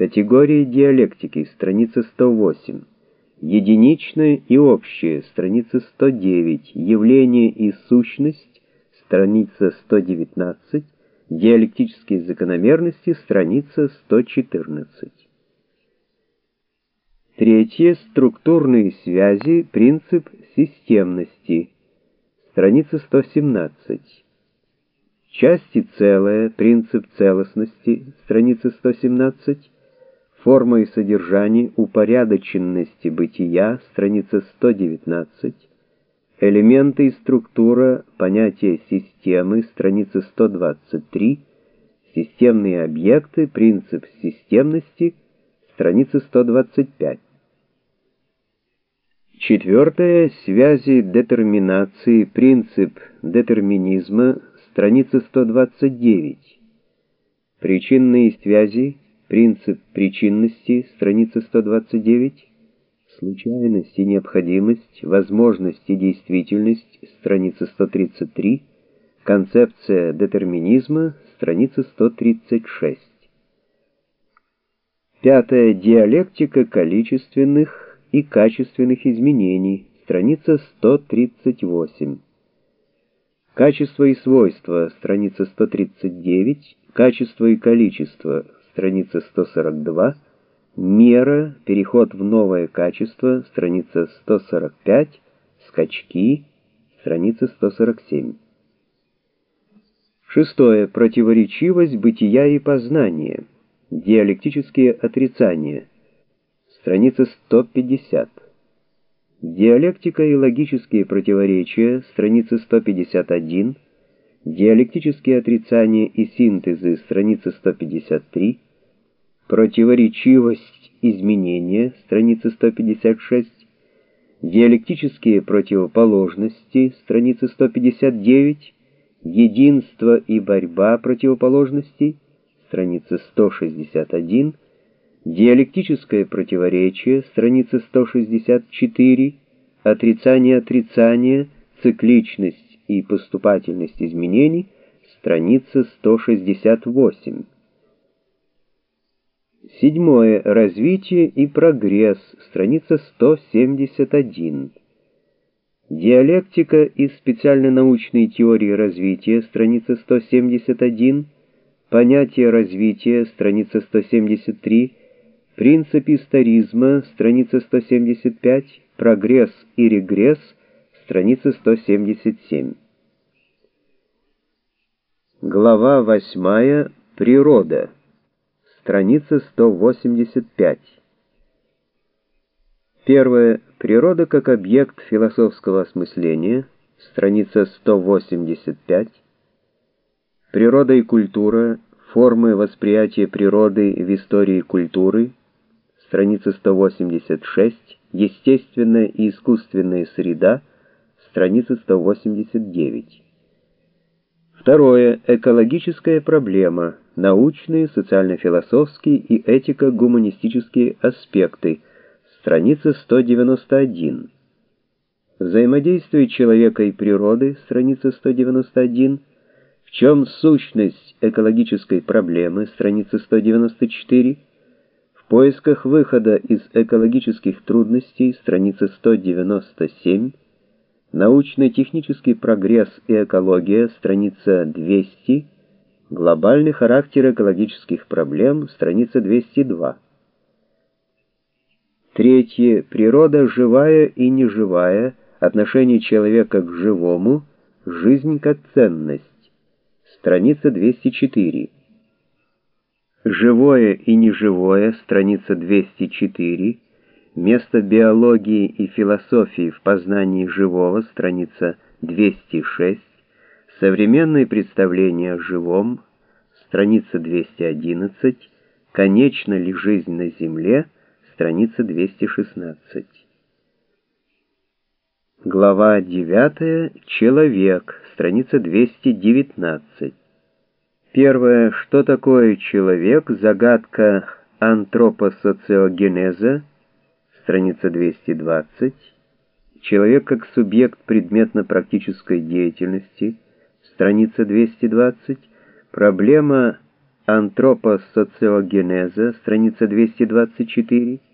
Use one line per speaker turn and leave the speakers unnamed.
Категории диалектики, страница 108. Единичное и общее, страница 109. Явление и сущность, страница 119. Диалектические закономерности, страница 114. Третье. Структурные связи, принцип системности, страница 117. Части целое, принцип целостности, страница 117. Форма и содержание, упорядоченности бытия, страница 119. Элементы и структура, понятие системы, страница 123. Системные объекты, принцип системности, страница 125. Четвертое. Связи детерминации, принцип детерминизма, страница 129. Причинные связи, принцип причинности, страница 129. Случайность и необходимость, возможность и действительность, страница 133. Концепция детерминизма, страница 136. Пятое. Диалектика количественных и качественных изменений, страница 138. Качество и свойства, страница 139. Качество и количество, страница 142. Мера, переход в новое качество, страница 145. Скачки, страница 147. Шестое. Противоречивость бытия и познания. Диалектические отрицания, страница 150. Диалектика и логические противоречия, страница 151. Диалектические отрицания и синтезы, страница 153. Противоречивость изменения, страница 156. Диалектические противоположности, страница 159. Единство и борьба противоположностей, страница 161. Диалектическое противоречие, страница 164. Отрицание отрицания, цикличность и поступательность изменений, страница 168. Седьмое. Развитие и прогресс, страница 171. Диалектика и специально-научные теории развития, страница 171. Понятие развития, страница 173. Принцип историзма, страница 175. Прогресс и регресс, страница 177. Глава 8. Природа, страница 185. Первое. Природа как объект философского осмысления, страница 185. Природа и культура, формы восприятия природы в истории культуры, страница 186. Естественная и искусственная среда, страница 189. Второе. Экологическая проблема, научные, социально-философские и этико-гуманистические аспекты, страница 191. Взаимодействие человека и природы, страница 191. В чем сущность экологической проблемы, страница 194. В поисках выхода из экологических трудностей, страница 197. Научно-технический прогресс и экология, страница 200. Глобальный характер экологических проблем, страница 202. Третье. Природа живая и неживая, отношение человека к живому, жизнь как ценность, страница 204. Живое и неживое, страница 204. Место биологии и философии в познании живого, страница 206. Современные представления о живом, страница 211. Конечна ли жизнь на Земле, страница 216. Глава 9. Человек, страница 219. Первое. Что такое человек? Загадка антропосоциогенеза, страница 220. Человек как субъект предметно-практической деятельности, страница 220. Проблема антропосоциогенеза, страница 224,